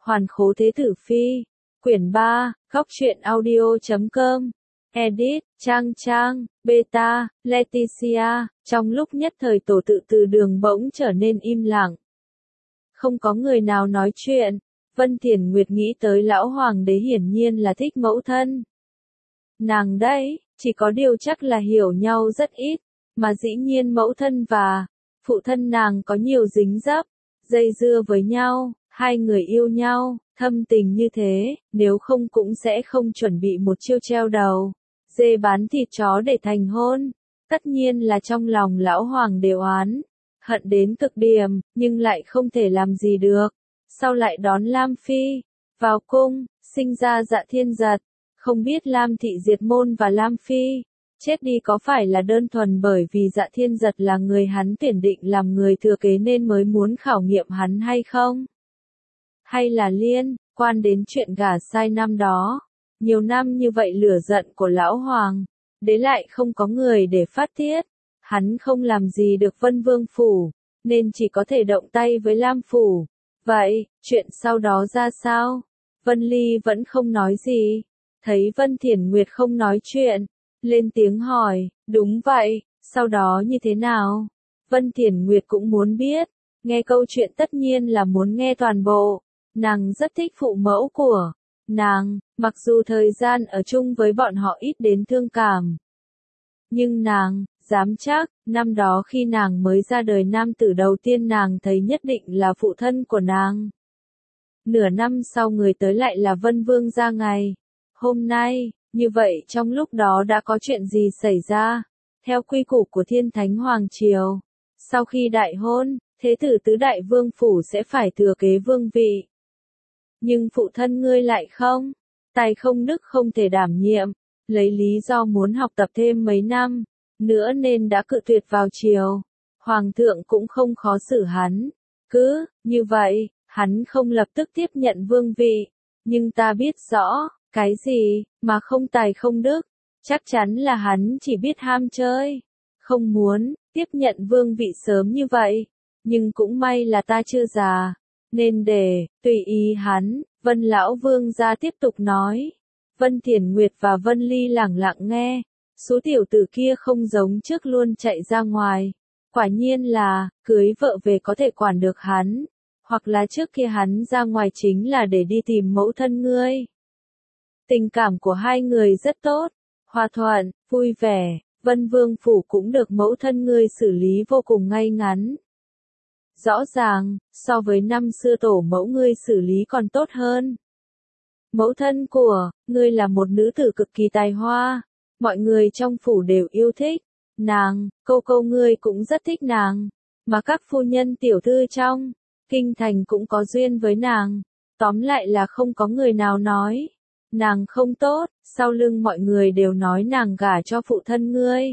Hoàn khố thế tử phi. Quyển 3, góc truyện audio.com. Edit, Trang, Beta, Leticia. Trong lúc nhất thời tổ tự từ đường bỗng trở nên im lặng. Không có người nào nói chuyện. Vân Thiển Nguyệt nghĩ tới lão hoàng đế hiển nhiên là thích mẫu thân. Nàng đấy, chỉ có điều chắc là hiểu nhau rất ít, mà dĩ nhiên mẫu thân và phụ thân nàng có nhiều dính dấp, dây dưa với nhau, hai người yêu nhau, thâm tình như thế, nếu không cũng sẽ không chuẩn bị một chiêu treo đầu, dê bán thịt chó để thành hôn. Tất nhiên là trong lòng lão hoàng đế oán, hận đến cực điểm, nhưng lại không thể làm gì được. Sau lại đón Lam Phi vào cung, sinh ra Dạ Thiên Giật. Không biết Lam Thị Diệt Môn và Lam Phi chết đi có phải là đơn thuần bởi vì Dạ Thiên Giật là người hắn tuyển định làm người thừa kế nên mới muốn khảo nghiệm hắn hay không? Hay là liên quan đến chuyện gả sai năm đó? Nhiều năm như vậy lửa giận của lão hoàng đế lại không có người để phát tiết. Hắn không làm gì được Vân Vương Phủ, nên chỉ có thể động tay với Lam Phủ. Vậy, chuyện sau đó ra sao? Vân Ly vẫn không nói gì. Thấy Vân Thiển Nguyệt không nói chuyện, lên tiếng hỏi, đúng vậy, sau đó như thế nào? Vân Thiển Nguyệt cũng muốn biết, nghe câu chuyện tất nhiên là muốn nghe toàn bộ. Nàng rất thích phụ mẫu của nàng, mặc dù thời gian ở chung với bọn họ ít đến thương cảm. Nhưng nàng, dám chắc, năm đó khi nàng mới ra đời nam tử đầu tiên nàng thấy nhất định là phụ thân của nàng. Nửa năm sau người tới lại là Vân Vương ra ngày hôm nay, như vậy trong lúc đó đã có chuyện gì xảy ra? Theo quy củ của Thiên Thánh Hoàng Triều, sau khi đại hôn, thế tử tứ đại vương phủ sẽ phải thừa kế vương vị. Nhưng phụ thân ngươi lại không, tài không đức không thể đảm nhiệm, lấy lý do muốn học tập thêm mấy năm nữa nên đã cự tuyệt vào triều. Hoàng thượng cũng không khó xử hắn. Cứ như vậy, hắn không lập tức tiếp nhận vương vị. Nhưng ta biết rõ, cái gì mà không tài không đức, chắc chắn là hắn chỉ biết ham chơi, không muốn tiếp nhận vương vị sớm như vậy. Nhưng cũng may là ta chưa già, nên để tùy ý hắn. Vân lão vương gia tiếp tục nói. Vân Thiển Nguyệt và Vân Ly lẳng lặng nghe. Số tiểu tử kia không giống trước luôn chạy ra ngoài. Quả nhiên là, cưới vợ về có thể quản được hắn. Hoặc là trước kia hắn ra ngoài chính là để đi tìm mẫu thân ngươi. Tình cảm của hai người rất tốt, hòa thuận, vui vẻ. Vân Vương Phủ cũng được mẫu thân ngươi xử lý vô cùng ngay ngắn. Rõ ràng, so với năm xưa tổ mẫu ngươi xử lý còn tốt hơn. Mẫu thân của ngươi là một nữ tử cực kỳ tài hoa. Mọi người trong phủ đều yêu thích nàng, cô ngươi cũng rất thích nàng, mà các phu nhân tiểu thư trong kinh thành cũng có duyên với nàng. Tóm lại là không có người nào nói nàng không tốt, sau lưng mọi người đều nói nàng gả cho phụ thân ngươi.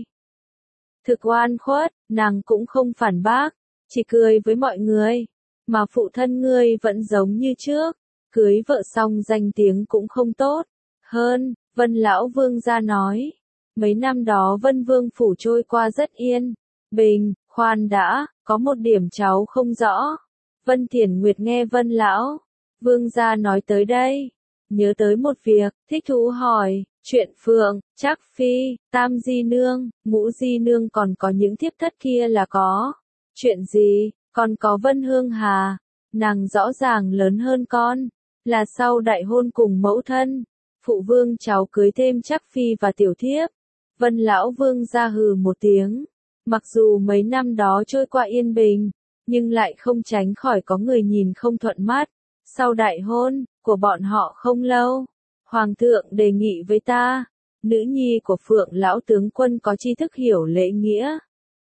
Thực oan khuất, nàng cũng không phản bác, chỉ cười với mọi người, mà phụ thân ngươi vẫn giống như trước, cưới vợ xong danh tiếng cũng không tốt hơn. Vân lão vương gia nói. Mấy năm đó Vân Vương Phủ trôi qua rất yên bình. Khoan đã, có một điểm cháu không rõ. Vân Thiển Nguyệt nghe Vân lão vương gia nói tới đây, nhớ tới một việc, thích thú hỏi, chuyện Phượng, Trác Phi, Tam Di Nương, Ngũ Di Nương còn có những thiếp thất kia là có chuyện gì? Còn có Vân Hương Hà, nàng rõ ràng lớn hơn con, là sau đại hôn cùng mẫu thân, phụ vương cháu cưới thêm Trác Phi và tiểu thiếp. Vân lão vương ra hừ một tiếng. Mặc dù mấy năm đó trôi qua yên bình, nhưng lại không tránh khỏi có người nhìn không thuận mắt. Sau đại hôn của bọn họ không lâu, Hoàng thượng đề nghị với ta, nữ nhi của Phượng lão tướng quân có tri thức hiểu lễ nghĩa.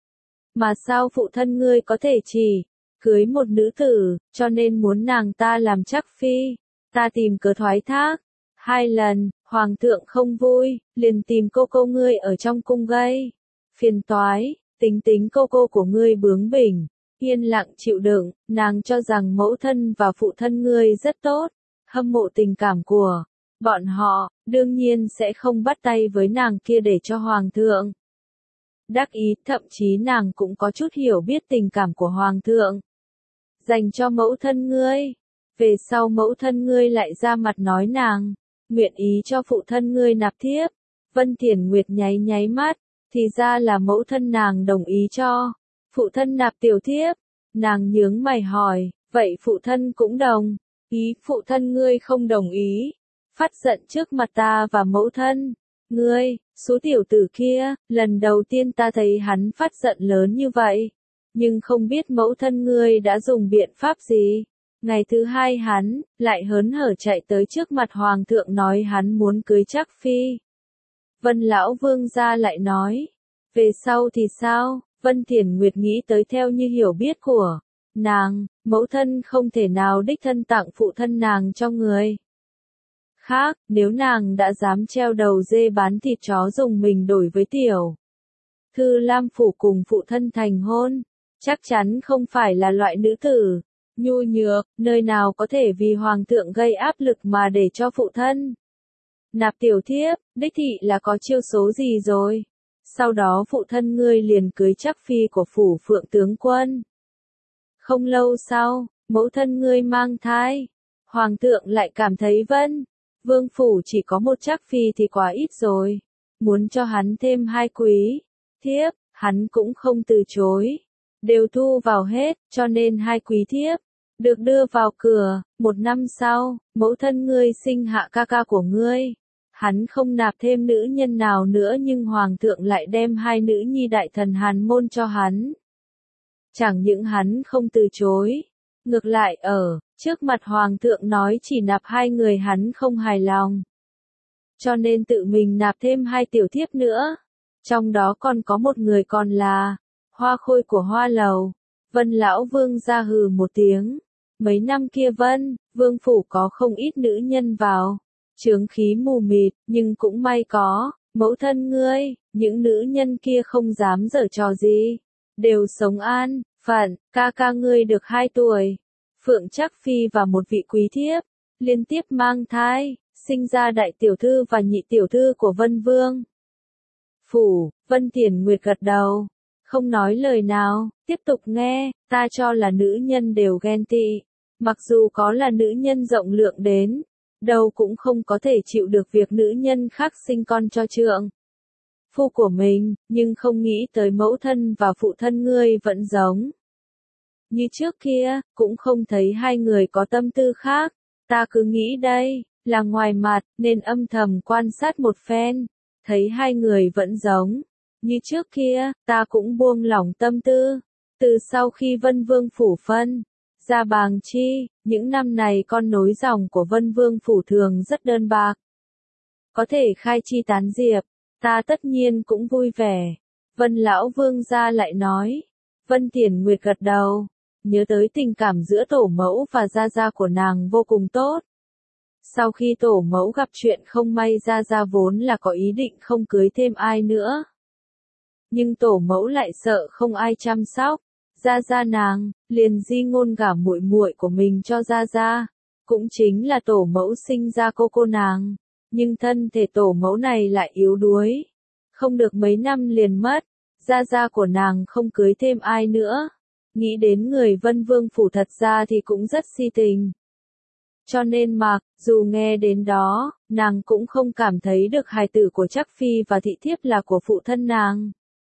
Mà sao phụ thân ngươi có thể chỉ cưới một nữ tử, cho nên muốn nàng ta làm Trác Phi. Ta tìm cớ thoái thác 2 lần, Hoàng thượng không vui, liền tìm cô ngươi ở trong cung gây phiền toái. Tính cô của ngươi bướng bỉnh, yên lặng chịu đựng, nàng cho rằng mẫu thân và phụ thân ngươi rất tốt, hâm mộ tình cảm của bọn họ, đương nhiên sẽ không bắt tay với nàng kia để cho Hoàng thượng đắc ý. Thậm chí nàng cũng có chút hiểu biết tình cảm của Hoàng thượng dành cho mẫu thân ngươi. Về sau mẫu thân ngươi lại ra mặt nói nàng, nguyện ý cho phụ thân ngươi nạp thiếp. Vân Thiển Nguyệt nháy nháy mắt, thì ra là mẫu thân nàng đồng ý cho phụ thân nạp tiểu thiếp. Nàng nhướng mày hỏi, vậy phụ thân cũng đồng ý? Phụ thân ngươi không đồng ý. Phát giận trước mặt ta và mẫu thân. Ngươi, số tiểu tử kia, lần đầu tiên ta thấy hắn phát giận lớn như vậy. Nhưng không biết mẫu thân ngươi đã dùng biện pháp gì. Ngày thứ hai hắn, lại hớn hở chạy tới trước mặt hoàng thượng nói hắn muốn cưới Trác Phi. Vân lão vương gia lại nói, về sau thì sao? Vân Thiển Nguyệt nghĩ tới theo như hiểu biết của nàng, mẫu thân không thể nào đích thân tặng phụ thân nàng cho người khác, nếu nàng đã dám treo đầu dê bán thịt chó dùng mình đổi với tiểu thư Lam phủ cùng phụ thân thành hôn, chắc chắn không phải là loại nữ tử nhu nhược, nơi nào có thể vì hoàng thượng gây áp lực mà để cho phụ thân nạp tiểu thiếp. Đích thị là có chiêu số gì rồi? Sau đó phụ thân ngươi liền cưới Trác Phi của phủ Phượng tướng quân. Không lâu sau, mẫu thân ngươi mang thai. Hoàng thượng lại cảm thấy Vân Vương phủ chỉ có một Trác Phi thì quá ít rồi. Muốn cho hắn thêm 2 quý thiếp, hắn cũng không từ chối. Đều thu vào hết, cho nên 2 quý thiếp được đưa vào cửa. 1 năm sau, mẫu thân ngươi sinh hạ ca ca của ngươi. Hắn không nạp thêm nữ nhân nào nữa nhưng hoàng thượng lại đem 2 nữ nhi đại thần Hàn môn cho hắn. Chẳng những hắn không từ chối, ngược lại ở trước mặt hoàng thượng nói chỉ nạp 2 người hắn không hài lòng. Cho nên tự mình nạp thêm 2 tiểu thiếp nữa. Trong đó còn có một người còn là Hoa Khôi của Hoa Lầu. Vân lão vương ra hừ một tiếng. Mấy năm kia Vân Vương phủ có không ít nữ nhân vào chướng khí mù mịt, nhưng cũng may có mẫu thân ngươi, những nữ nhân kia không dám giở trò gì, đều sống an phận. Ca ca ngươi được 2 tuổi, Phượng Trác Phi và một vị quý thiếp liên tiếp mang thai, sinh ra đại tiểu thư và nhị tiểu thư của Vân Vương phủ. Vân Thiển Nguyệt gật đầu, không nói lời nào, tiếp tục nghe. Ta cho là nữ nhân đều ghen tị, mặc dù có là nữ nhân rộng lượng đến đâu cũng không có thể chịu được việc nữ nhân khác sinh con cho trượng phu của mình, nhưng không nghĩ tới mẫu thân và phụ thân ngươi vẫn giống như trước kia, cũng không thấy 2 người có tâm tư khác. Ta cứ nghĩ đây là ngoài mặt, nên âm thầm quan sát một phen, thấy 2 người vẫn giống như trước kia, ta cũng buông lỏng tâm tư. Từ sau khi Vân Vương phủ phân ra Bàng Chi, những năm này con nối dòng của Vân Vương phủ thường rất đơn bạc. Có thể khai chi tán diệp, ta tất nhiên cũng vui vẻ. Vân lão vương gia lại nói. Vân Thiển Nguyệt gật đầu, nhớ tới tình cảm giữa tổ mẫu và gia gia của nàng vô cùng tốt. Sau khi tổ mẫu gặp chuyện không may, gia gia vốn là có ý định không cưới thêm ai nữa. Nhưng tổ mẫu lại sợ không ai chăm sóc. Gia gia nàng liền di ngôn gả muội muội của mình cho gia gia, cũng chính là tổ mẫu sinh ra cô nàng, nhưng thân thể tổ mẫu này lại yếu đuối, không được mấy năm liền mất. Gia gia của nàng không cưới thêm ai nữa. Nghĩ đến người Vân Vương phủ thật ra thì cũng rất si tình. Cho nên mặc dù nghe đến đó, nàng cũng không cảm thấy được hài tử của Trác Phi và thị thiếp là của phụ thân nàng.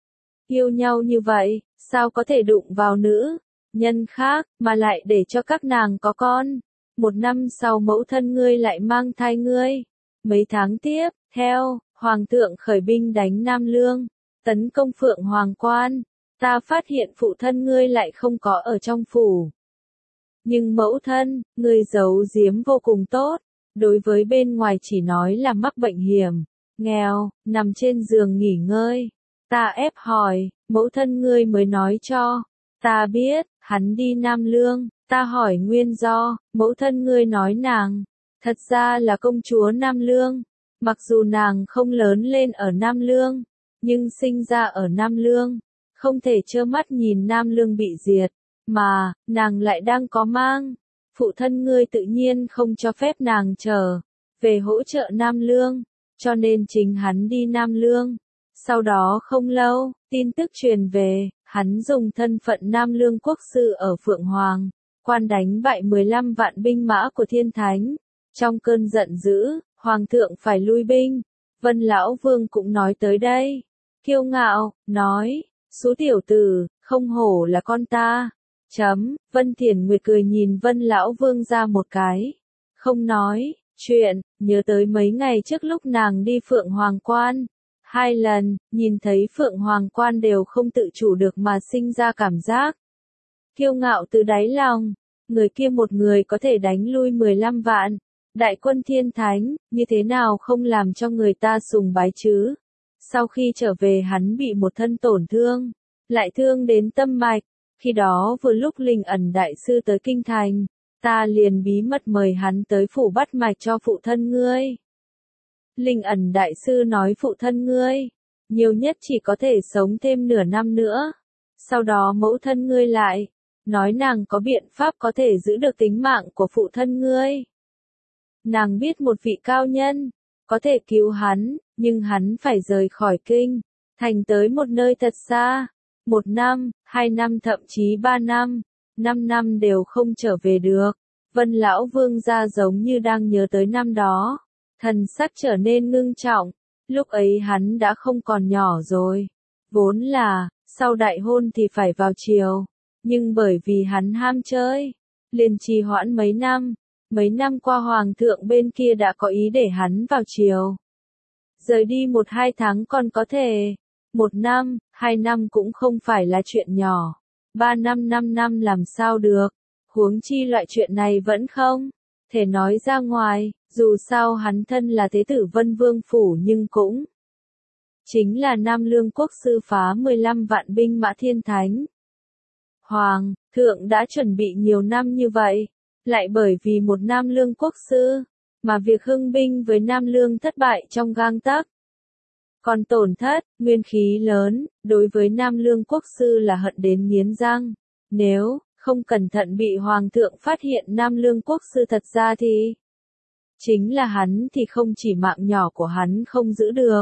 Yêu nhau như vậy, sao có thể đụng vào nữ nhân khác, mà lại để cho các nàng có con. 1 năm sau mẫu thân ngươi lại mang thai ngươi. Mấy tháng tiếp theo, hoàng thượng khởi binh đánh Nam Lương, tấn công Phượng Hoàng Quan. Ta phát hiện phụ thân ngươi lại không có ở trong phủ. Nhưng mẫu thân, ngươi giấu giếm vô cùng tốt. Đối với bên ngoài chỉ nói là mắc bệnh hiểm, nghèo, nằm trên giường nghỉ ngơi. Ta ép hỏi, mẫu thân ngươi mới nói cho ta biết, hắn đi Nam Lương. Ta hỏi nguyên do, mẫu thân ngươi nói nàng thật ra là công chúa Nam Lương. Mặc dù nàng không lớn lên ở Nam Lương, nhưng sinh ra ở Nam Lương, không thể trơ mắt nhìn Nam Lương bị diệt, mà nàng lại đang có mang. Phụ thân ngươi tự nhiên không cho phép nàng trở về hỗ trợ Nam Lương, cho nên chính hắn đi Nam Lương. Sau đó không lâu, tin tức truyền về, hắn dùng thân phận Nam Lương quốc sư ở Phượng Hoàng Quan đánh bại 15 vạn binh mã của Thiên Thánh. Trong cơn giận dữ, Hoàng thượng phải lui binh. Vân Lão Vương cũng nói tới đây. Kiêu ngạo, nói, số tiểu tử, không hổ là con ta. Vân Thiển Nguyệt cười nhìn Vân Lão Vương ra một cái. Không nói, chuyện, nhớ tới mấy ngày trước lúc nàng đi Phượng Hoàng Quan. 2 lần, nhìn thấy Phượng Hoàng Quan đều không tự chủ được mà sinh ra cảm giác kiêu ngạo từ đáy lòng. Người kia một người có thể đánh lui 15 vạn. Đại quân Thiên Thánh, như thế nào không làm cho người ta sùng bái chứ? Sau khi trở về hắn bị một thân tổn thương, lại thương đến tâm mạch. Khi đó vừa lúc Linh Ẩn Đại Sư tới Kinh Thành, ta liền bí mật mời hắn tới phủ bắt mạch cho phụ thân ngươi. Linh Ẩn Đại Sư nói phụ thân ngươi, nhiều nhất chỉ có thể sống thêm nửa năm nữa. Sau đó mẫu thân ngươi lại, nói nàng có biện pháp có thể giữ được tính mạng của phụ thân ngươi. Nàng biết một vị cao nhân, có thể cứu hắn, nhưng hắn phải rời khỏi kinh, thành tới một nơi thật xa. 1 năm, 2 năm thậm chí 3 năm, 5 năm đều không trở về được. Vân Lão Vương gia giống như đang nhớ tới năm đó. Thần sắc trở nên ngưng trọng. Lúc ấy hắn đã không còn nhỏ rồi. Vốn là, sau đại hôn thì phải vào triều. Nhưng bởi vì hắn ham chơi, liền trì hoãn mấy năm. Mấy năm qua hoàng thượng bên kia đã có ý để hắn vào triều. Rời đi 1-2 tháng còn có thể. 1 năm, 2 năm cũng không phải là chuyện nhỏ. 3 năm 5 năm làm sao được. Huống chi loại chuyện này vẫn không thể nói ra ngoài. Dù sao hắn thân là thế tử Vân Vương Phủ nhưng cũng chính là Nam Lương Quốc sư phá 15 vạn binh mã Thiên Thánh. Hoàng thượng đã chuẩn bị nhiều năm như vậy, lại bởi vì một Nam Lương Quốc sư, mà việc hưng binh với Nam Lương thất bại trong gang tấc. Còn tổn thất, nguyên khí lớn, đối với Nam Lương Quốc sư là hận đến nghiến răng. Nếu không cẩn thận bị Hoàng thượng phát hiện Nam Lương Quốc sư thật ra thì chính là hắn thì không chỉ mạng nhỏ của hắn không giữ được,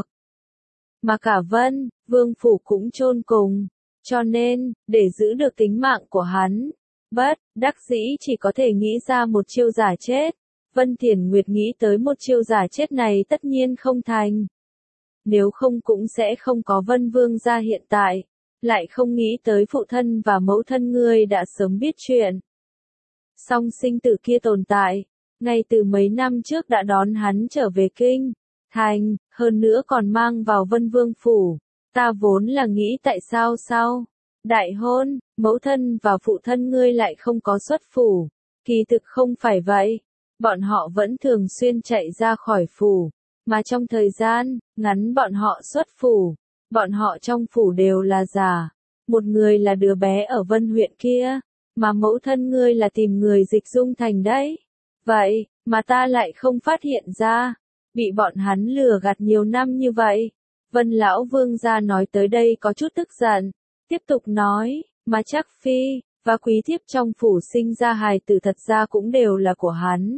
mà cả Vân Vương Phủ cũng chôn cùng. Cho nên, để giữ được tính mạng của hắn, bất đắc dĩ chỉ có thể nghĩ ra một chiêu giả chết. Vân Thiển Nguyệt nghĩ tới một chiêu giả chết này tất nhiên không thành. Nếu không cũng sẽ không có Vân Vương gia hiện tại. Lại không nghĩ tới phụ thân và mẫu thân ngươi đã sớm biết chuyện song sinh tử kia tồn tại. Ngay từ mấy năm trước đã đón hắn trở về kinh thành, hơn nữa còn mang vào Vân Vương Phủ. Ta vốn là nghĩ tại sao sau đại hôn, mẫu thân và phụ thân ngươi lại không có xuất phủ. Kỳ thực không phải vậy. Bọn họ vẫn thường xuyên chạy ra khỏi phủ, mà trong thời gian ngắn bọn họ xuất phủ. Bọn họ trong phủ đều là già. Một người là đứa bé ở Vân huyện kia, mà mẫu thân ngươi là tìm người dịch dung thành đấy. Vậy, mà ta lại không phát hiện ra. Bị bọn hắn lừa gạt nhiều năm như vậy. Vân Lão Vương gia nói tới đây có chút tức giận. Tiếp tục nói, mà chắc phi, và quý thiếp trong phủ sinh ra hài tử thật ra cũng đều là của hắn.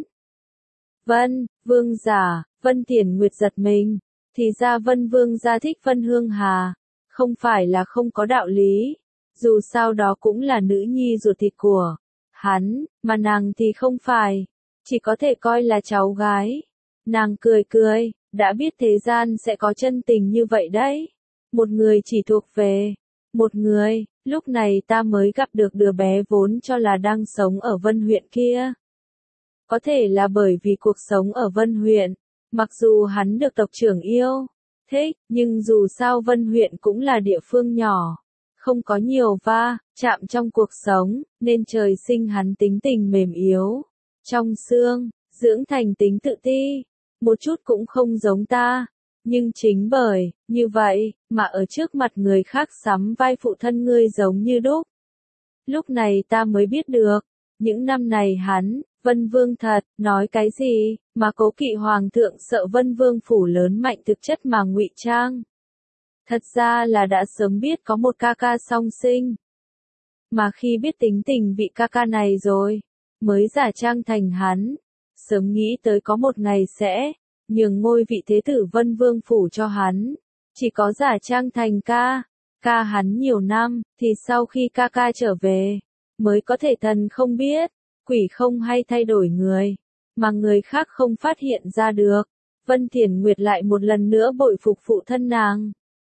Vân, Vương giả, Vân Thiển Nguyệt giật mình. Thì ra Vân Vương gia thích Vân Hương Hà. Không phải là không có đạo lý. Dù sao đó cũng là nữ nhi ruột thịt của hắn, mà nàng thì không phải. Chỉ có thể coi là cháu gái. Nàng cười cười, đã biết thế gian sẽ có chân tình như vậy đấy. Một người chỉ thuộc về một người, lúc này ta mới gặp được đứa bé vốn cho là đang sống ở Vân huyện kia. Có thể là bởi vì cuộc sống ở Vân huyện, mặc dù hắn được tộc trưởng yêu thích, nhưng dù sao Vân huyện cũng là địa phương nhỏ, không có nhiều va chạm trong cuộc sống, nên trời sinh hắn tính tình mềm yếu, trong xương, dưỡng thành tính tự ti, một chút cũng không giống ta. Nhưng chính bởi như vậy, mà ở trước mặt người khác sắm vai phụ thân ngươi giống như đúc. Lúc này ta mới biết được, những năm này hắn, Vân Vương thật, nói cái gì, mà cố kỵ Hoàng thượng sợ Vân Vương Phủ lớn mạnh thực chất mà ngụy trang. Thật ra là đã sớm biết có một ca ca song sinh. Mà khi biết tính tình vị ca ca này rồi, mới giả trang thành hắn. Sớm nghĩ tới có một ngày sẽ nhường ngôi vị thế tử Vân Vương Phủ cho hắn. Chỉ có giả trang thành ca hắn nhiều năm, thì sau khi ca ca trở về, mới có thể thần không biết, Quỷ không hay thay đổi người, mà người khác không phát hiện ra được. Vân Thiển Nguyệt lại một lần nữa bội phục phụ thân nàng.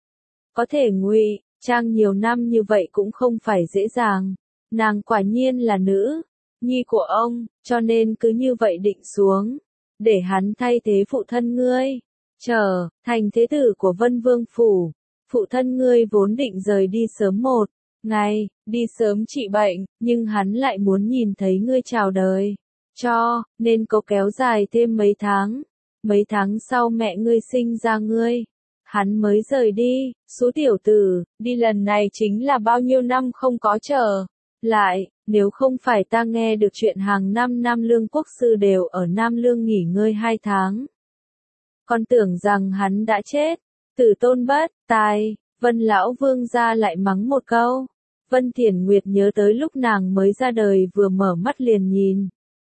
Có thể ngụy trang nhiều năm như vậy cũng không phải dễ dàng. Nàng quả nhiên là nữ nhi của ông, cho nên cứ như vậy định xuống, để hắn thay thế phụ thân ngươi, trở thành thế tử của Vân Vương phủ. Phụ thân ngươi vốn định rời đi sớm một ngày, đi sớm trị bệnh, nhưng hắn lại muốn nhìn thấy ngươi chào đời, cho nên cố kéo dài thêm mấy tháng. Mấy tháng sau mẹ ngươi sinh ra ngươi, hắn mới rời đi. Số tiểu tử, đi lần này chính là bao nhiêu năm không có trở lại. Nếu không phải ta nghe được chuyện hàng năm Nam Lương quốc sư đều ở Nam Lương nghỉ ngơi 2 tháng, còn tưởng rằng hắn đã chết. Tử tôn bất tài, Vân lão vương gia lại mắng một câu. Vân Thiển Nguyệt nhớ tới lúc nàng mới ra đời vừa mở mắt liền nhìn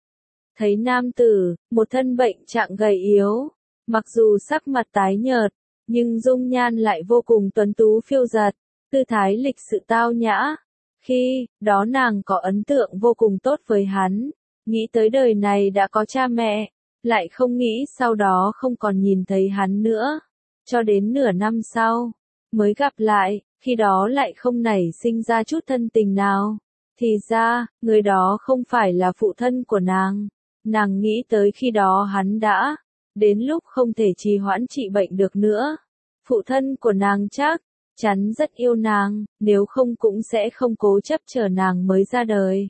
thấy nam tử, một thân bệnh trạng gầy yếu, mặc dù sắc mặt tái nhợt, nhưng dung nhan lại vô cùng tuấn tú phiêu dật, tư thái lịch sự tao nhã. Khi đó nàng có ấn tượng vô cùng tốt với hắn, nghĩ tới đời này đã có cha mẹ, lại không nghĩ sau đó không còn nhìn thấy hắn nữa. Cho đến nửa năm sau, mới gặp lại, khi đó lại không nảy sinh ra chút thân tình nào. Thì ra, người đó không phải là phụ thân của nàng. Nàng nghĩ tới khi đó hắn đã đến lúc không thể trì hoãn trị bệnh được nữa. Phụ thân của nàng chắc chắn rất yêu nàng, nếu không cũng sẽ không cố chấp chờ nàng mới ra đời.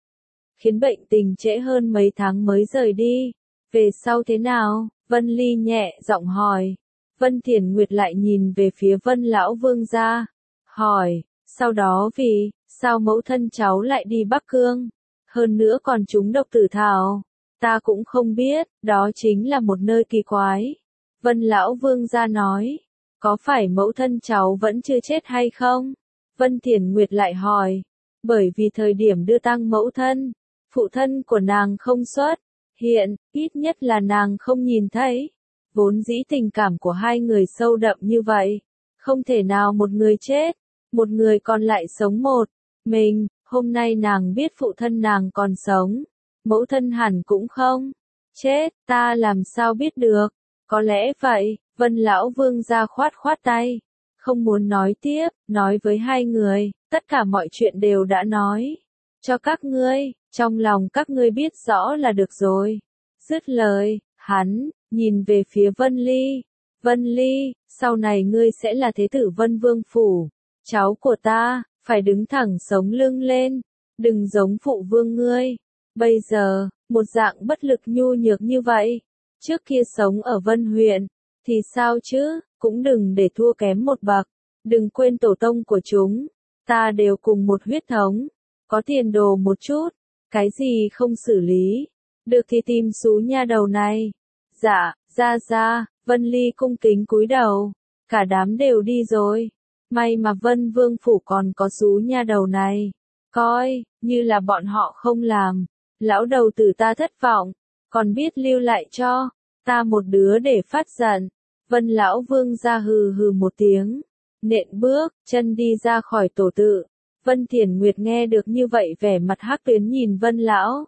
Khiến bệnh tình trễ hơn mấy tháng mới rời đi. Về sau thế nào? Vân Ly nhẹ giọng hỏi. Vân Thiển Nguyệt lại nhìn về phía Vân lão vương gia, hỏi, sau đó vì sao mẫu thân cháu lại đi Bắc Cương? Hơn nữa còn trúng độc tử thảo. Ta cũng không biết, đó chính là một nơi kỳ quái. Vân lão vương gia nói, có phải mẫu thân cháu vẫn chưa chết hay không? Vân Thiển Nguyệt lại hỏi, bởi vì thời điểm đưa tang mẫu thân, phụ thân của nàng không xuất hiện, ít nhất là nàng không nhìn thấy. Vốn dĩ tình cảm của hai người sâu đậm như vậy, không thể nào một người chết, một người còn lại sống một mình. Hôm nay nàng biết phụ thân nàng còn sống, mẫu thân hẳn cũng không chết, ta làm sao biết được? Có lẽ vậy. Vân lão vương gia khoát khoát tay, không muốn nói tiếp, nói với hai người, tất cả mọi chuyện đều đã nói cho các ngươi, trong lòng các ngươi biết rõ là được rồi. Dứt lời, hắn nhìn về phía Vân Ly. Vân Ly, sau này ngươi sẽ là thế tử Vân Vương phủ, cháu của ta, phải đứng thẳng sống lưng lên, đừng giống phụ vương ngươi. Bây giờ, một dạng bất lực nhu nhược như vậy, trước kia sống ở Vân huyện, thì sao chứ, cũng đừng để thua kém một bậc. Đừng quên tổ tông của chúng, ta đều cùng một huyết thống, có tiền đồ một chút, cái gì không xử lý được thì tìm xú nha đầu này. Dạ, ra, Vân Ly cung kính cúi đầu, cả đám đều đi rồi. May mà Vân Vương phủ còn có xú nha đầu này, coi như là bọn họ không làm, lão đầu tử ta thất vọng, còn biết lưu lại cho ta một đứa để phát giận. Vân lão vương ra hừ hừ một tiếng, nện bước chân đi ra khỏi tổ tự. Vân Thiển Nguyệt nghe được như vậy vẻ mặt hắc tuyến nhìn Vân lão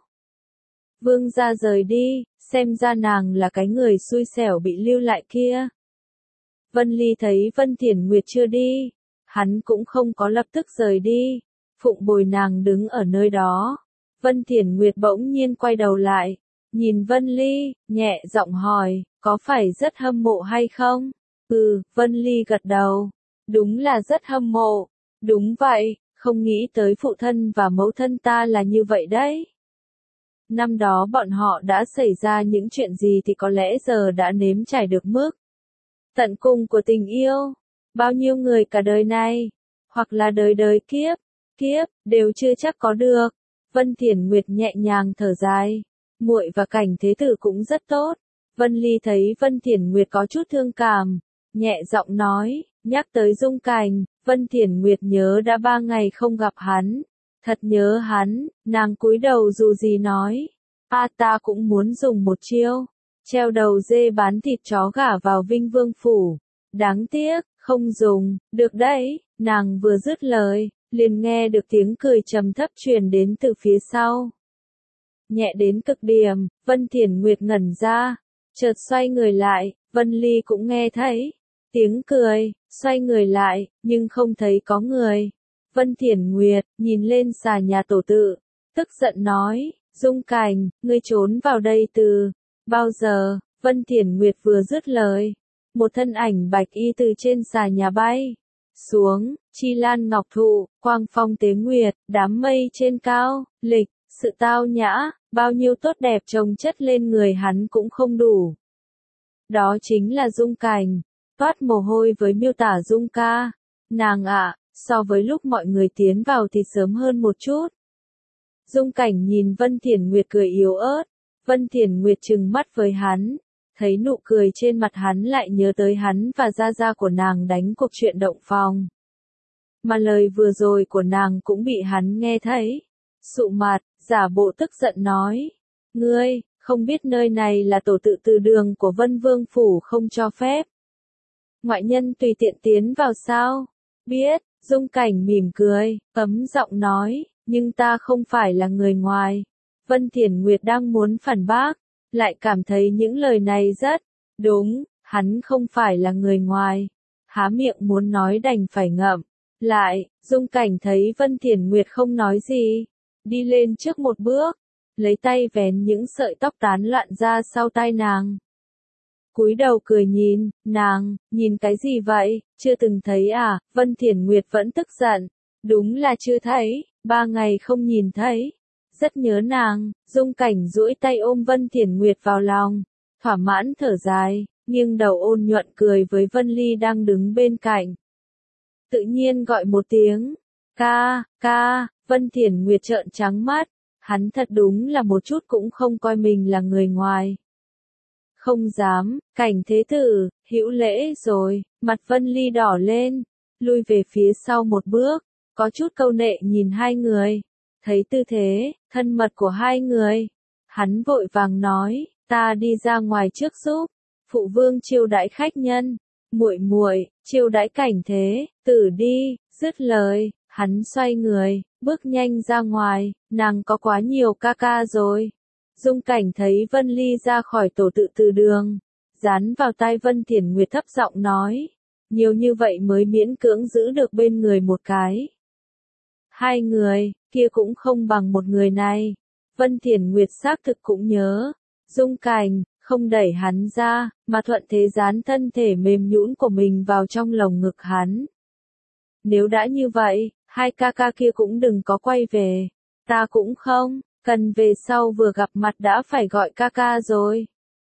vương ra rời đi, xem ra nàng là cái người xui xẻo bị lưu lại kia. Vân Ly thấy Vân Thiển Nguyệt chưa đi, hắn cũng không có lập tức rời đi, phụng bồi nàng đứng ở nơi đó. Vân Thiển Nguyệt bỗng nhiên quay đầu lại, nhìn Vân Ly, nhẹ giọng hỏi, có phải rất hâm mộ hay không? Vân Ly gật đầu, đúng là rất hâm mộ. Đúng vậy, không nghĩ tới phụ thân và mẫu thân ta là như vậy đấy. Năm đó bọn họ đã xảy ra những chuyện gì thì có lẽ giờ đã nếm trải được mức tận cùng của tình yêu. Bao nhiêu người cả đời này, hoặc là đời đời kiếp, đều chưa chắc có được. Vân Thiển Nguyệt nhẹ nhàng thở dài, muội và Cảnh thế tử cũng rất tốt. Vân Ly thấy Vân Thiển Nguyệt có chút thương cảm, nhẹ giọng nói, nhắc tới Dung Cảnh, Vân Thiển Nguyệt nhớ đã 3 ngày không gặp hắn, thật nhớ hắn. Nàng cúi đầu dù gì nói, ta cũng muốn dùng một chiêu, treo đầu dê bán thịt chó gả vào Vinh Vương phủ, đáng tiếc, không dùng được đấy. Nàng vừa dứt lời, liền nghe được tiếng cười trầm thấp truyền đến từ phía sau. nhẹ đến cực điểm. Vân Thiển Nguyệt ngẩn ra, chợt xoay người lại, Vân Ly cũng nghe thấy tiếng cười, xoay người lại, nhưng không thấy có người. Vân Thiển Nguyệt nhìn lên xà nhà tổ tự, tức giận nói, Dung Cảnh, ngươi trốn vào đây từ bao giờ? Vân Thiển Nguyệt vừa dứt lời, một thân ảnh bạch y từ trên xà nhà bay xuống, chi lan ngọc thụ, quang phong tế nguyệt, đám mây trên cao, lịch, sự tao nhã, bao nhiêu tốt đẹp chồng chất lên người hắn cũng không đủ. Đó chính là Dung Cảnh, toát mồ hôi với miêu tả Dung ca. Nàng ạ, so với lúc mọi người tiến vào thì sớm hơn một chút. Dung Cảnh nhìn Vân Thiển Nguyệt cười yếu ớt, Vân Thiển Nguyệt trừng mắt với hắn, thấy nụ cười trên mặt hắn lại nhớ tới hắn và gia gia của nàng đánh cuộc chuyện động phòng. Mà lời vừa rồi của nàng cũng bị hắn nghe thấy. Sụ mặt, giả bộ tức giận nói, ngươi, không biết nơi này là tổ tự từ đường của Vân Vương Phủ không cho phép. Ngoại nhân tùy tiện tiến vào sao? Biết, Dung Cảnh mỉm cười, ấm giọng nói, nhưng ta không phải là người ngoài. Vân Thiển Nguyệt đang muốn phản bác, lại cảm thấy những lời này rất đúng, hắn không phải là người ngoài. Há miệng muốn nói đành phải ngậm lại. Dung Cảnh thấy Vân Thiển Nguyệt không nói gì, đi lên trước một bước, lấy tay vén những sợi tóc tán loạn ra sau tai nàng. Cúi đầu cười nhìn, nàng, nhìn cái gì vậy, chưa từng thấy à? Vân Thiển Nguyệt vẫn tức giận, đúng là chưa thấy, 3 ngày không nhìn thấy, rất nhớ nàng. Dung Cảnh duỗi tay ôm Vân Thiển Nguyệt vào lòng, thỏa mãn thở dài, nghiêng đầu ôn nhuận cười với Vân Ly đang đứng bên cạnh. Tự nhiên gọi một tiếng, ca, ca. Vân Thiển Nguyệt trợn trắng mắt, hắn thật đúng là một chút cũng không coi mình là người ngoài. Không dám. Cảnh thế tử, hữu lễ rồi. Mặt Vân Ly đỏ lên, lui về phía sau một bước, có chút câu nệ nhìn hai người. Thấy tư thế thân mật của hai người, hắn vội vàng nói, ta đi ra ngoài trước giúp phụ vương chiêu đãi khách nhân. Muội muội chiêu đãi Cảnh thế tử đi. Dứt lời, hắn xoay người, bước nhanh ra ngoài. Nàng có quá nhiều ca ca rồi. Dung Cảnh thấy Vân Ly ra khỏi tổ tự từ đường, dán vào tai Vân Thiển Nguyệt thấp giọng nói, nhiều như vậy mới miễn cưỡng giữ được bên người một cái. Hai người kia cũng không bằng một người này. Vân Thiển Nguyệt xác thực cũng nhớ, Dung Cảnh không đẩy hắn ra, mà thuận thế dán thân thể mềm nhũn của mình vào trong lồng ngực hắn. Nếu đã như vậy, hai ca ca kia cũng đừng có quay về, ta cũng không cần về sau vừa gặp mặt đã phải gọi ca ca rồi.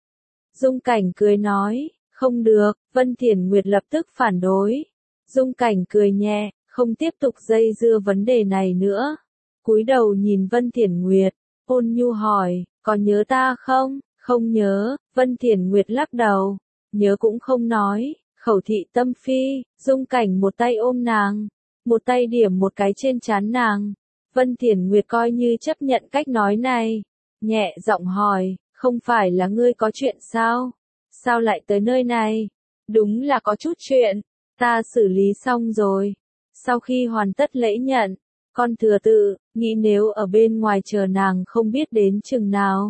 Dung Cảnh cười nói, không được. Vân Thiển Nguyệt lập tức phản đối. Dung Cảnh cười nhẹ, không tiếp tục dây dưa vấn đề này nữa. Cúi đầu nhìn Vân Thiển Nguyệt, ôn nhu hỏi, có nhớ ta không? Không nhớ. Vân Thiển Nguyệt lắc đầu, nhớ cũng không nói. Khẩu thị tâm phi. Dung Cảnh một tay ôm nàng, một tay điểm một cái trên trán nàng. Vân Thiển Nguyệt coi như chấp nhận cách nói này, nhẹ giọng hỏi, không phải là ngươi có chuyện sao? Sao lại tới nơi này? Đúng là có chút chuyện, ta xử lý xong rồi. Sau khi hoàn tất lễ nhận, con thừa tự, nghĩ nếu ở bên ngoài chờ nàng không biết đến chừng nào.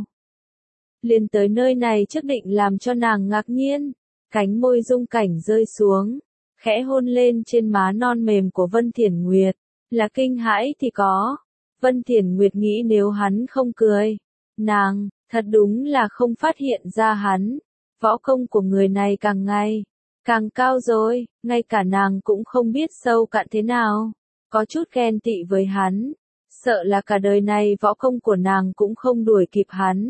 Liền tới nơi này trước định làm cho nàng ngạc nhiên. Cánh môi Dung Cảnh rơi xuống, khẽ hôn lên trên má non mềm của Vân Thiển Nguyệt. Là kinh hãi thì có. Vân Thiển Nguyệt nghĩ nếu hắn không cười, nàng, thật đúng là không phát hiện ra hắn. Võ công của người này càng ngày càng cao rồi, ngay cả nàng cũng không biết sâu cạn thế nào. Có chút ghen tị với hắn, sợ là cả đời này võ công của nàng cũng không đuổi kịp hắn.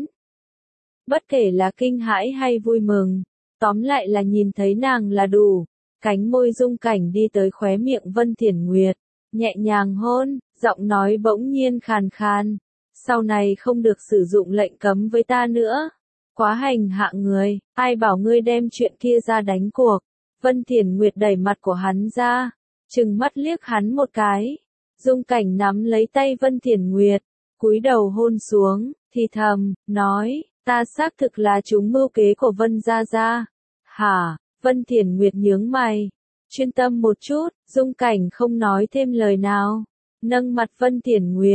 Bất kể là kinh hãi hay vui mừng, tóm lại là nhìn thấy nàng là đủ. Cánh môi Dung Cảnh đi tới khóe miệng Vân Thiển Nguyệt, nhẹ nhàng hôn, giọng nói bỗng nhiên khàn khàn. Sau này không được sử dụng lệnh cấm với ta nữa. Quá hành hạ người, ai bảo ngươi đem chuyện kia ra đánh cuộc. Vân Thiển Nguyệt đẩy mặt của hắn ra, trừng mắt liếc hắn một cái. Dung Cảnh nắm lấy tay Vân Thiển Nguyệt, cúi đầu hôn xuống, thì thầm, nói, ta xác thực là chúng mưu kế của Vân gia gia. Hả? Vân Thiển Nguyệt nhướng mày, chuyên tâm một chút. Dung Cảnh không nói thêm lời nào, nâng mặt Vân Thiển Nguyệt,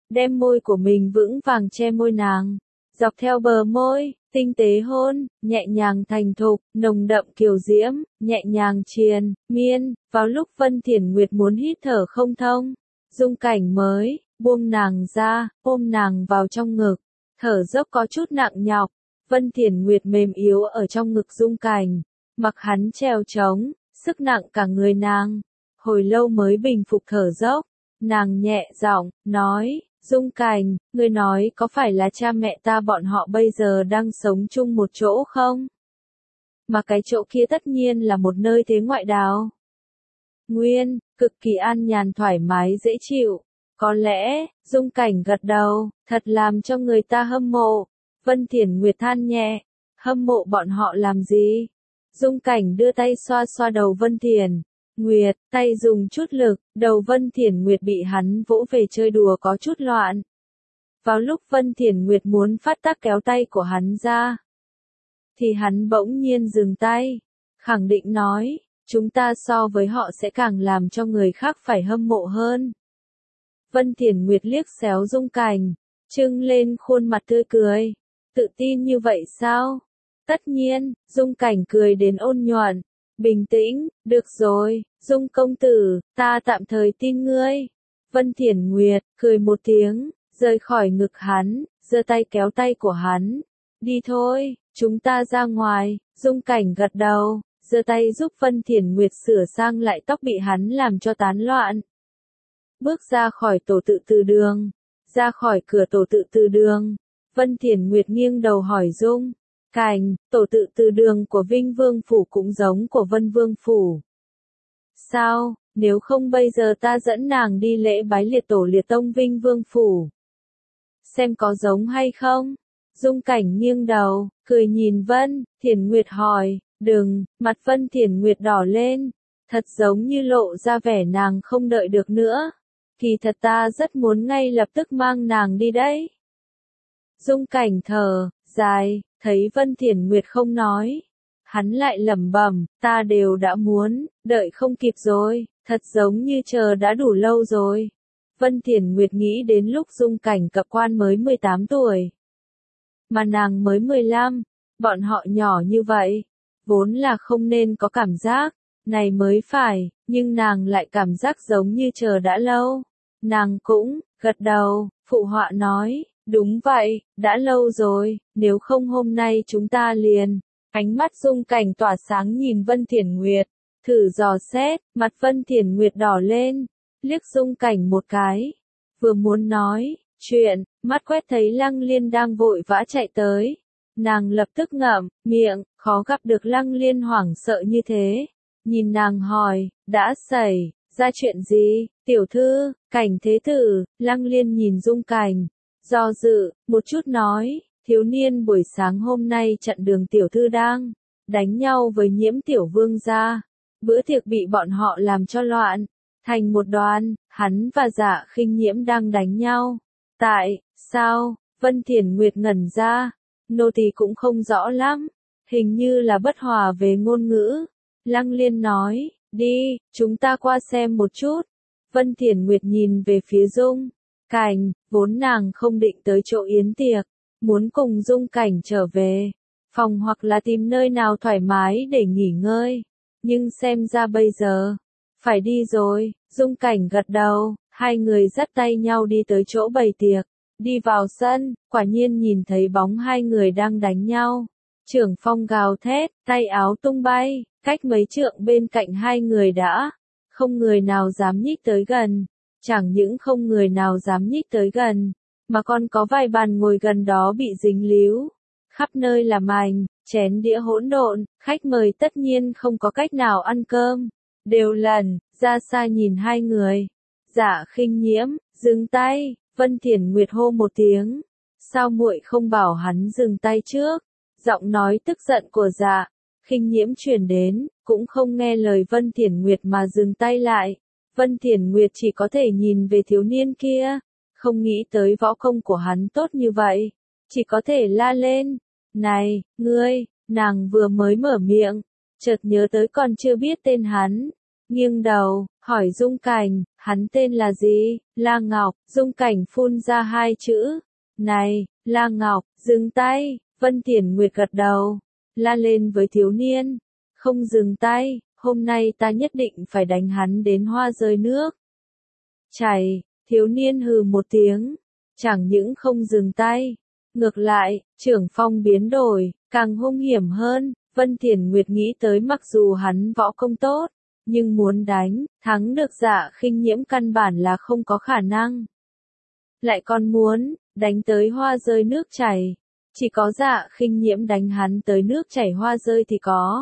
đem môi của mình vững vàng che môi nàng, dọc theo bờ môi, tinh tế hôn, nhẹ nhàng thành thục, nồng đậm kiều diễm, nhẹ nhàng triền miên, vào lúc Vân Thiển Nguyệt muốn hít thở không thông, Dung Cảnh mới buông nàng ra, ôm nàng vào trong ngực, thở dốc có chút nặng nhọc, Vân Thiển Nguyệt mềm yếu ở trong ngực Dung Cảnh, mặc hắn trèo trống, sức nặng cả người nàng, hồi lâu mới bình phục thở dốc, nàng nhẹ giọng nói, Dung Cảnh, ngươi nói có phải là cha mẹ ta bọn họ bây giờ đang sống chung một chỗ không? Mà cái chỗ kia tất nhiên là một nơi thế ngoại đào. Nguyên, cực kỳ an nhàn thoải mái dễ chịu. Có lẽ, Dung Cảnh gật đầu, thật làm cho người ta hâm mộ. Vân Thiển Nguyệt than nhẹ, hâm mộ bọn họ làm gì? Dung Cảnh đưa tay xoa xoa đầu Vân Thiển Nguyệt, tay dùng chút lực, đầu Vân Thiển Nguyệt bị hắn vỗ về chơi đùa có chút loạn. Vào lúc Vân Thiển Nguyệt muốn phát tác kéo tay của hắn ra, thì hắn bỗng nhiên dừng tay, khẳng định nói, chúng ta so với họ sẽ càng làm cho người khác phải hâm mộ hơn. Vân Thiển Nguyệt liếc xéo Dung Cảnh, trưng lên khuôn mặt tươi cười, tự tin như vậy sao? Tất nhiên, Dung Cảnh cười đến ôn nhuận, bình tĩnh, được rồi, Dung công tử, ta tạm thời tin ngươi. Vân Thiển Nguyệt, cười một tiếng, rời khỏi ngực hắn, giơ tay kéo tay của hắn. Đi thôi, chúng ta ra ngoài, Dung Cảnh gật đầu, giơ tay giúp Vân Thiển Nguyệt sửa sang lại tóc bị hắn làm cho tán loạn. Bước ra khỏi tổ tự từ đường, ra khỏi cửa tổ tự từ đường, Vân Thiển Nguyệt nghiêng đầu hỏi Dung Cảnh, tổ tự từ đường của Vinh Vương Phủ cũng giống của Vân Vương Phủ. Sao, nếu không bây giờ ta dẫn nàng đi lễ bái liệt tổ liệt tông Vinh Vương Phủ. Xem có giống hay không? Dung Cảnh nghiêng đầu, cười nhìn Vân Thiển Nguyệt hỏi, đừng, mặt Vân Thiển Nguyệt đỏ lên, thật giống như lộ ra vẻ nàng không đợi được nữa. Kỳ thật ta rất muốn ngay lập tức mang nàng đi đấy. Dung Cảnh thở dài, thấy Vân Thiển Nguyệt không nói, hắn lại lẩm bẩm, ta đều đã muốn, đợi không kịp rồi, thật giống như chờ đã đủ lâu rồi. Vân Thiển Nguyệt nghĩ đến lúc Dung Cảnh cập quan mới 18 tuổi, mà nàng mới 15, bọn họ nhỏ như vậy, vốn là không nên có cảm giác này mới phải, nhưng nàng lại cảm giác giống như chờ đã lâu. Nàng cũng gật đầu, phụ họa nói, đúng vậy, đã lâu rồi, nếu không hôm nay chúng ta liền. Ánh mắt Dung Cảnh tỏa sáng nhìn Vân Thiển Nguyệt, thử dò xét, mặt Vân Thiển Nguyệt đỏ lên, liếc Dung Cảnh một cái, vừa muốn nói chuyện, mắt quét thấy Lăng Liên đang vội vã chạy tới, nàng lập tức ngậm miệng, khó gặp được Lăng Liên hoảng sợ như thế, nhìn nàng hỏi, đã xảy ra chuyện gì? Tiểu thư, Cảnh thế tử. Lăng Liên nhìn Dung Cảnh, do dự một chút nói, thiếu niên buổi sáng hôm nay chặn đường tiểu thư đang đánh nhau với Nhiễm tiểu vương gia, bữa tiệc bị bọn họ làm cho loạn thành một đoàn, hắn và Dạ Khinh Nhiễm đang đánh nhau. Tại sao? Vân Thiển Nguyệt ngẩn ra, nô tỳ cũng không rõ lắm, hình như là bất hòa về ngôn ngữ. Lăng Liên nói, đi, chúng ta qua xem một chút. Vân Thiển Nguyệt nhìn về phía Dung Cảnh, vốn nàng không định tới chỗ yến tiệc, muốn cùng Dung Cảnh trở về phòng hoặc là tìm nơi nào thoải mái để nghỉ ngơi, nhưng xem ra bây giờ phải đi rồi. Dung Cảnh gật đầu, hai người dắt tay nhau đi tới chỗ bày tiệc, đi vào sân, quả nhiên nhìn thấy bóng hai người đang đánh nhau. Trưởng Phong gào thét, tay áo tung bay, cách mấy trượng bên cạnh hai người đã không người nào dám nhích tới gần, chẳng những không người nào dám nhích tới gần, mà còn có vài bàn ngồi gần đó bị dính líu, khắp nơi là mảnh, chén đĩa hỗn độn, khách mời tất nhiên không có cách nào ăn cơm, đều lẩn ra xa nhìn hai người. Dạ Khinh Nhiễm, dừng tay. Vân Thiển Nguyệt hô một tiếng, sao muội không bảo hắn dừng tay trước? Giọng nói tức giận của Dạ Khinh Nhiễm truyền đến, cũng không nghe lời Vân Thiển Nguyệt mà dừng tay lại. Vân Thiển Nguyệt chỉ có thể nhìn về thiếu niên kia, không nghĩ tới võ công của hắn tốt như vậy, chỉ có thể la lên, này, ngươi. Nàng vừa mới mở miệng, chợt nhớ tới còn chưa biết tên hắn, nghiêng đầu, hỏi Dung Cảnh, hắn tên là gì? La Ngọc. Dung Cảnh phun ra hai chữ. Này, La Ngọc, dừng tay. Vân Thiển Nguyệt gật đầu, la lên với thiếu niên. Không dừng tay, hôm nay ta nhất định phải đánh hắn đến hoa rơi nước chảy. Thiếu niên hừ một tiếng, chẳng những không dừng tay, ngược lại, trưởng phong biến đổi, càng hung hiểm hơn. Vân Thiển Nguyệt nghĩ tới mặc dù hắn võ công tốt, nhưng muốn thắng được Dạ Khinh Nhiễm căn bản là không có khả năng. Lại còn muốn, đánh tới hoa rơi nước chảy. Chỉ có Dạ Khinh Nhiễm đánh hắn tới nước chảy hoa rơi thì có.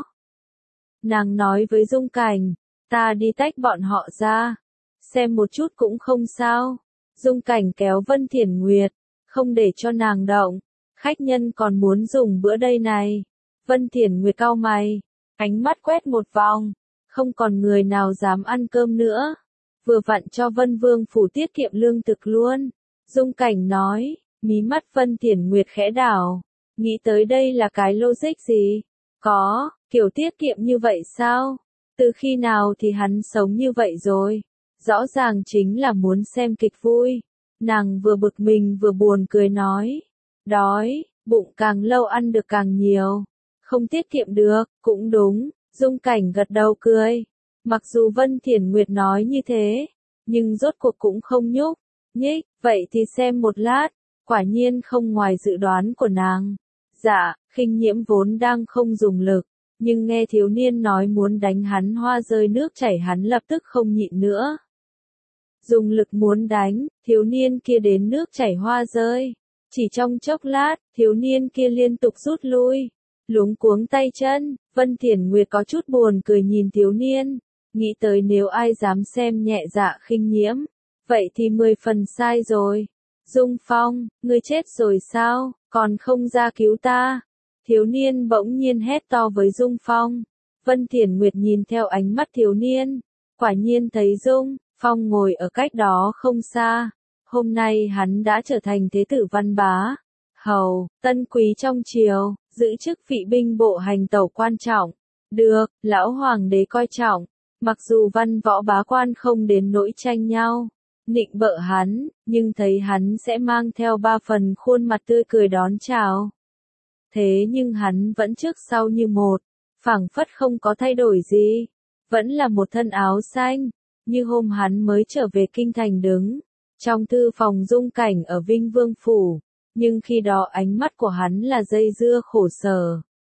Nàng nói với Dung Cảnh, ta đi tách bọn họ ra, xem một chút cũng không sao. Dung Cảnh kéo Vân Thiển Nguyệt, không để cho nàng động, khách nhân còn muốn dùng bữa đây này. Vân Thiển Nguyệt cau mày, ánh mắt quét một vòng, không còn người nào dám ăn cơm nữa. Vừa vặn cho Vân Vương phủ tiết kiệm lương thực luôn. Dung Cảnh nói, mí mắt Vân Thiển Nguyệt khẽ đảo, nghĩ tới đây là cái logic gì? Có, kiểu tiết kiệm như vậy sao? Từ khi nào thì hắn sống như vậy rồi? Rõ ràng chính là muốn xem kịch vui. Nàng vừa bực mình vừa buồn cười nói, đói, bụng càng lâu ăn được càng nhiều. Không tiết kiệm được, cũng đúng. Dung Cảnh gật đầu cười. Mặc dù Vân Thiển Nguyệt nói như thế, nhưng rốt cuộc cũng không nhúc nhích. Vậy thì xem một lát. Quả nhiên không ngoài dự đoán của nàng. Dạ, Khinh Nhiễm vốn đang không dùng lực, nhưng nghe thiếu niên nói muốn đánh hắn hoa rơi nước chảy hắn lập tức không nhịn nữa. Dùng lực muốn đánh, thiếu niên kia đến nước chảy hoa rơi. Chỉ trong chốc lát, thiếu niên kia liên tục rút lui, luống cuống tay chân. Vân Thiển Nguyệt có chút buồn cười nhìn thiếu niên, nghĩ tới nếu ai dám xem nhẹ Dạ Khinh Nhiễm, vậy thì 10 phần sai rồi. Dung Phong, ngươi chết rồi sao, còn không ra cứu ta? Thiếu niên bỗng nhiên hét to với Dung Phong. Vân Thiển Nguyệt nhìn theo ánh mắt thiếu niên, quả nhiên thấy Dung Phong ngồi ở cách đó không xa. Hôm nay hắn đã trở thành thế tử Văn Bá Hầu, tân quý trong triều, giữ chức vị binh bộ hành tẩu quan trọng. Được, lão hoàng đế coi trọng, mặc dù văn võ bá quan không đến nỗi tranh nhau, nịnh bợ hắn, nhưng thấy hắn sẽ mang theo 3 phần khuôn mặt tươi cười đón chào. Thế nhưng hắn vẫn trước sau như một, phảng phất không có thay đổi gì, vẫn là một thân áo xanh, như hôm hắn mới trở về kinh thành đứng trong thư phòng Dung Cảnh ở Vinh Vương phủ, nhưng khi đó ánh mắt của hắn là dây dưa khổ sở.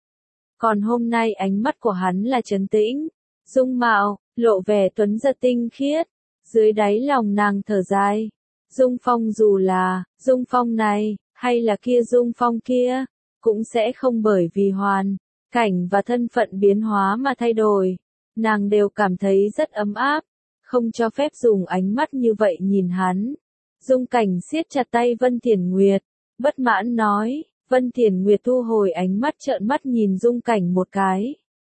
Còn hôm nay ánh mắt của hắn là trấn tĩnh, dung mạo lộ vẻ tuấn giật tinh khiết. Dưới đáy lòng nàng thở dài, Dung Phong dù là Dung Phong này, hay là kia Dung Phong kia, cũng sẽ không bởi vì hoàn cảnh và thân phận biến hóa mà thay đổi. Nàng đều cảm thấy rất ấm áp, không cho phép dùng ánh mắt như vậy nhìn hắn. Dung Cảnh siết chặt tay Vân Thiển Nguyệt, bất mãn nói. Vân Thiển Nguyệt thu hồi ánh mắt trợn mắt nhìn Dung Cảnh một cái,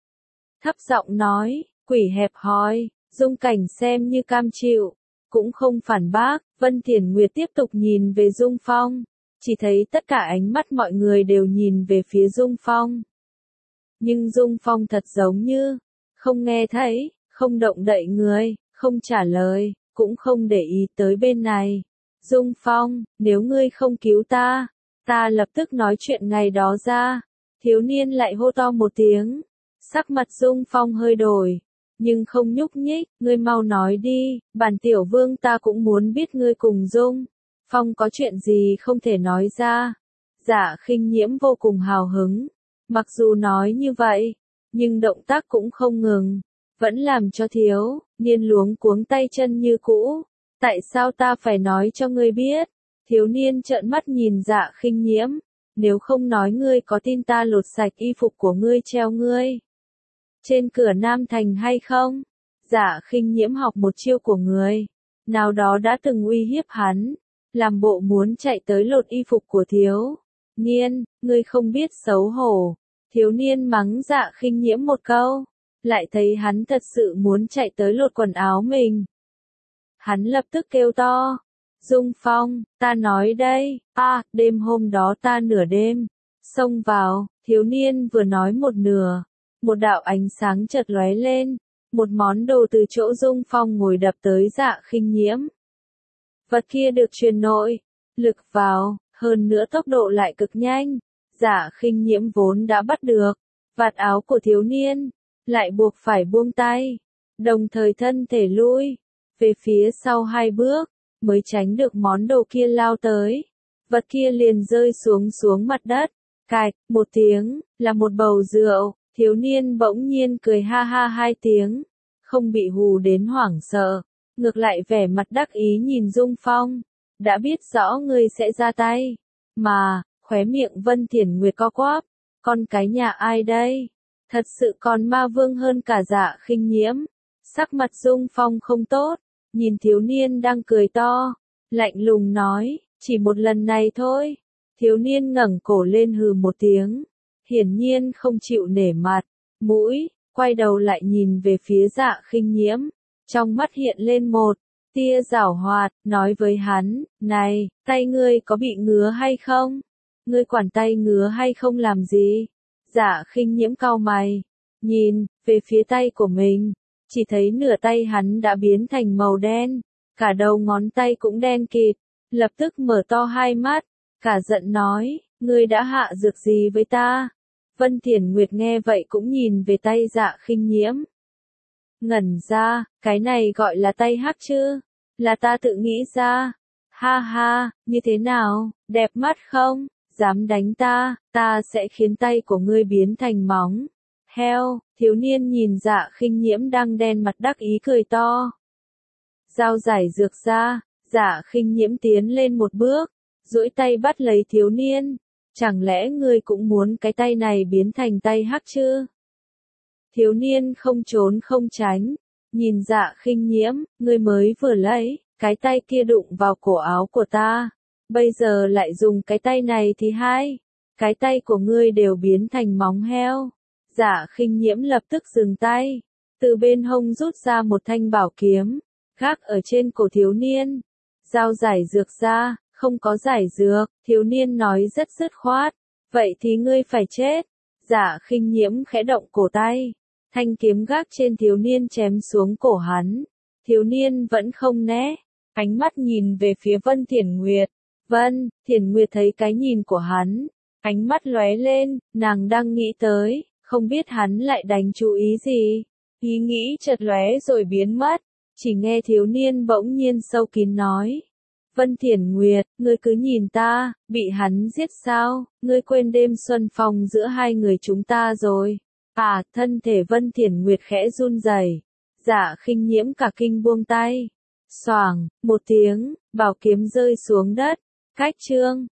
thấp giọng nói, quỷ hẹp hòi. Dung Cảnh xem như cam chịu, cũng không phản bác. Vân Thiển Nguyệt tiếp tục nhìn về Dung Phong, chỉ thấy tất cả ánh mắt mọi người đều nhìn về phía Dung Phong. Nhưng Dung Phong thật giống như không nghe thấy, không động đậy người, không trả lời, cũng không để ý tới bên này. Dung Phong, nếu ngươi không cứu ta, ta lập tức nói chuyện ngày đó ra. Thiếu niên lại hô to một tiếng, sắc mặt Dung Phong hơi đổi, nhưng không nhúc nhích. Ngươi mau nói đi, bản tiểu vương ta cũng muốn biết ngươi cùng Dung Phong có chuyện gì không thể nói ra. Dạ Khinh Nhiễm vô cùng hào hứng, mặc dù nói như vậy, nhưng động tác cũng không ngừng, vẫn làm cho thiếu niên luống cuống tay chân như cũ. Tại sao ta phải nói cho ngươi biết? Thiếu niên trợn mắt nhìn Dạ Khinh Nhiễm, nếu không nói ngươi có tin ta lột sạch y phục của ngươi treo ngươi trên cửa Nam Thành hay không? Dạ Khinh Nhiễm học một chiêu của người nào đó đã từng uy hiếp hắn, làm bộ muốn chạy tới lột y phục của thiếu niên. Ngươi không biết xấu hổ. Thiếu niên mắng Dạ Khinh Nhiễm một câu, lại thấy hắn thật sự muốn chạy tới lột quần áo mình. Hắn lập tức kêu to, Dung Phong, ta nói đây, đêm hôm đó ta nửa đêm xông vào. Thiếu niên vừa nói một nửa, một đạo ánh sáng chợt lóe lên, một món đồ từ chỗ Dung Phong ngồi đập tới Dạ Khinh Nhiễm. Vật kia được truyền nội lực vào, hơn nữa tốc độ lại cực nhanh. Dạ Khinh Nhiễm vốn đã bắt được vạt áo của thiếu niên, lại buộc phải buông tay, đồng thời thân thể lui về phía sau 2 bước, mới tránh được món đồ kia lao tới. Vật kia liền rơi xuống mặt đất, cạch, một tiếng, là một bầu rượu. Thiếu niên bỗng nhiên cười ha ha 2 tiếng, không bị hù đến hoảng sợ, ngược lại vẻ mặt đắc ý nhìn Dung Phong, đã biết rõ ngươi sẽ ra tay, mà, khóe miệng Vân Thiển Nguyệt co quắp, con cái nhà ai đây? Thật sự còn ma vương hơn cả Dạ Khinh Nhiễm. Sắc mặt Dung Phong không tốt, nhìn thiếu niên đang cười to, lạnh lùng nói, chỉ một lần này thôi. Thiếu niên ngẩng cổ lên hừ một tiếng, hiển nhiên không chịu nể mặt mũi, quay đầu lại nhìn về phía Dạ Khinh Nhiễm, trong mắt hiện lên một tia giảo hoạt, nói với hắn, này, tay ngươi có bị ngứa hay không? Ngươi quản tay ngứa hay không làm gì? Dạ Khinh Nhiễm cau mày, nhìn về phía tay của mình, chỉ thấy nửa tay hắn đã biến thành màu đen, cả đầu ngón tay cũng đen kịt, lập tức mở to 2 mắt, cả giận nói, ngươi đã hạ dược gì với ta? Vân Thiển Nguyệt nghe vậy cũng nhìn về tay Dạ Khinh Nhiễm. Ngẩn ra, cái này gọi là tay hắc chứ? Là ta tự nghĩ ra. Ha ha, như thế nào, đẹp mắt không? Dám đánh ta, ta sẽ khiến tay của ngươi biến thành móng heo. Thiếu niên nhìn Dạ Khinh Nhiễm đang đen mặt đắc ý cười to. Dao giải dược ra, Dạ Khinh Nhiễm tiến lên một bước, duỗi tay bắt lấy thiếu niên. Chẳng lẽ ngươi cũng muốn cái tay này biến thành tay hắc chứ? Thiếu niên không trốn không tránh, nhìn Dạ Khinh Nhiễm, ngươi mới vừa lấy cái tay kia đụng vào cổ áo của ta, bây giờ lại dùng cái tay này thì hai cái tay của ngươi đều biến thành móng heo. Dạ Khinh Nhiễm lập tức dừng tay, từ bên hông rút ra một thanh bảo kiếm, gác ở trên cổ thiếu niên. Dao giải dược ra, không có giải dược, thiếu niên nói rất dứt khoát, vậy thì ngươi phải chết. Dạ Khinh Nhiễm khẽ động cổ tay, thanh kiếm gác trên thiếu niên chém xuống cổ hắn. Thiếu niên vẫn không né, ánh mắt nhìn về phía Vân Thiển Nguyệt. Vân Thiển Nguyệt thấy cái nhìn của hắn, ánh mắt lóe lên, nàng đang nghĩ tới, không biết hắn lại đánh chú ý gì. Ý nghĩ chợt lóe rồi biến mất, chỉ nghe thiếu niên bỗng nhiên sâu kín nói. Vân Thiển Nguyệt, ngươi cứ nhìn ta, bị hắn giết sao, ngươi quên đêm xuân phong giữa hai người chúng ta rồi. À, thân thể Vân Thiển Nguyệt khẽ run rẩy. Dạ Khinh Nhiễm cả kinh buông tay. Xoàng, một tiếng, bảo kiếm rơi xuống đất. Cách chương